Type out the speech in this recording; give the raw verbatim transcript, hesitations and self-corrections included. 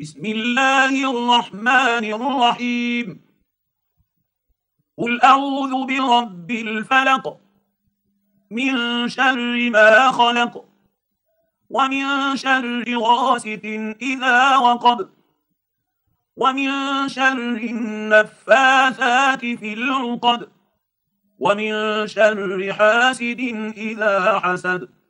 بسم الله الرحمن الرحيم. قل أعوذ برب الفلق من شر ما خلق ومن شر غاسق إذا وقب ومن شر النفاثات في العقد ومن شر حاسد إذا حسد.